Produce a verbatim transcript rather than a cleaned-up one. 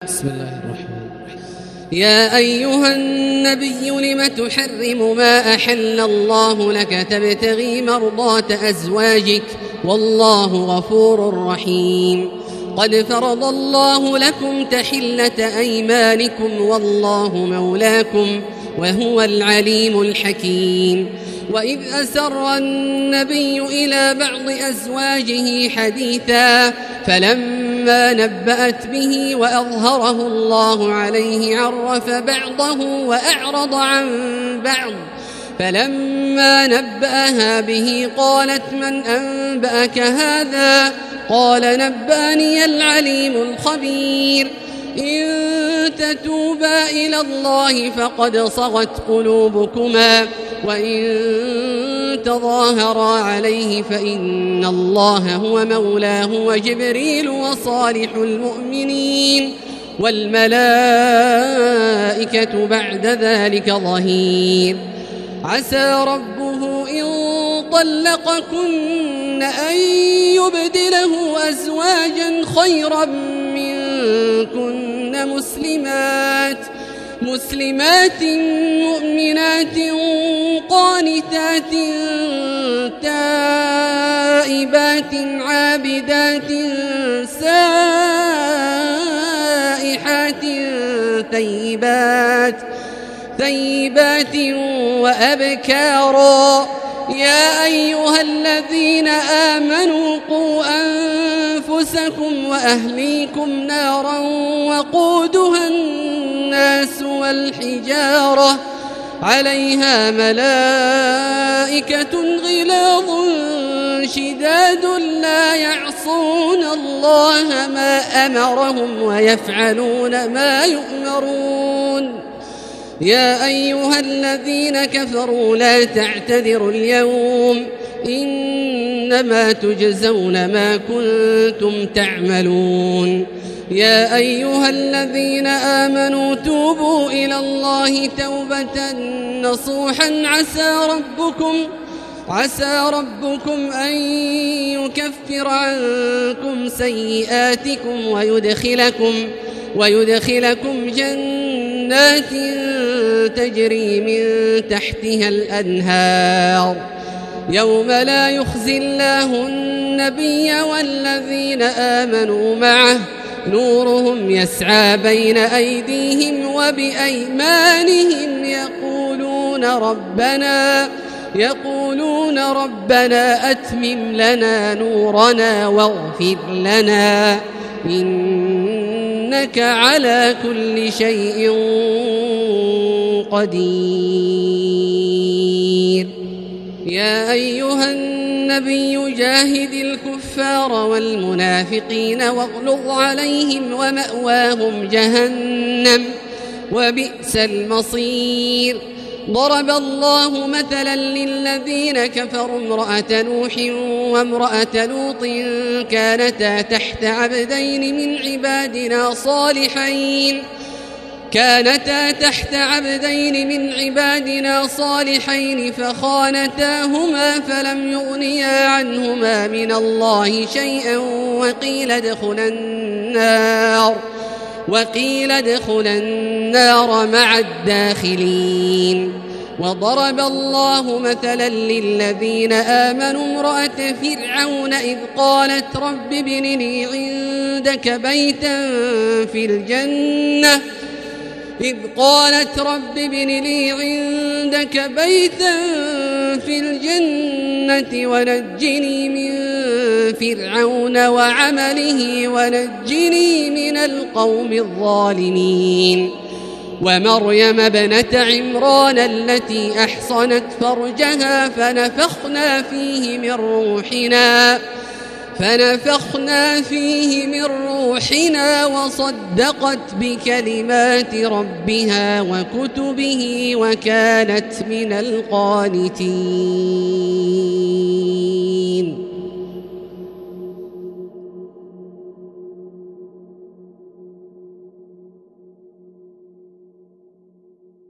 بسم الله الرحمن الرحيم. يا أيها النبي لم تحرم ما أحل الله لك تبتغي مرضات أزواجك والله غفور رحيم. قد فرض الله لكم تحلة أيمانكم والله مولاكم وهو العليم الحكيم. وإذ أسر النبي إلى بعض أزواجه حديثا فلما نبأت به وأظهره الله عليه عرف بعضه وأعرض عن بعض. فلما نبأها به قالت من أنبأك هذا؟ قال نبأني العليم الخبير. إن تتوبا إلى الله فقد صغت قلوبكما وإن تظاهرا عليه فإن الله هو مولاه وجبريل وصالح المؤمنين والملائكة بعد ذلك ظهير. عسى ربه إن طلقكن أن يبدله أزواجا خيرا منكن مسلمات مسلمات مؤمنات قانتات تائبات عابدات سائحات ثيبات ثيبات وأبكارا. يا أيها الذين آمنوا قوا أنفسكم وأهليكم نارا وقودها الناس والحجارة عليها ملائكة غلاظ شداد لا يعصون الله ما أمرهم ويفعلون ما يؤمرون. يا أيها الذين كفروا لا تعتذروا اليوم إنما تجزون ما كنتم تعملون. يا أيها الذين آمنوا توبوا إلى الله توبة نصوحا عسى ربكم عسى ربكم أن يكفر عنكم سيئاتكم ويدخلكم ويدخلكم جنات تجري من تحتها الأنهار يوم لا يخزي الله النبي والذين آمنوا معه نورهم يسعى بين أيديهم وبأيمانهم يقولون ربنا يقولون ربنا أتمم لنا نورنا واغفر لنا إنك على كل شيء قدير. يا أيها النبي جاهد الكفار والمنافقين واغلظ عليهم ومأواهم جهنم وبئس المصير. ضرب الله مثلا للذين كفروا امرأة نوح وامرأة لوط كانتا تحت عبدين من عبادنا صالحين كانتا تحت عبدين من عبادنا صالحين فخانتاهما فلم يغنيا عنهما من الله شيئا وقيل ادخلا النار وقيل ادخلا النار مع الداخلين. وضرب الله مثلا للذين آمنوا امرأة فرعون إذ قالت رب ابن لي عندك بيتا في الجنة إذ قالت رب ابن لي عندك بيتا في الجنة ونجني من فرعون وعمله ونجني من القوم الظالمين. ومريم ابنة عمران التي أحصنت فرجها فنفخنا فيه من روحنا فنفخنا فيه من روحنا وصدقت بكلمات ربها وكتبه وكانت من القانتين.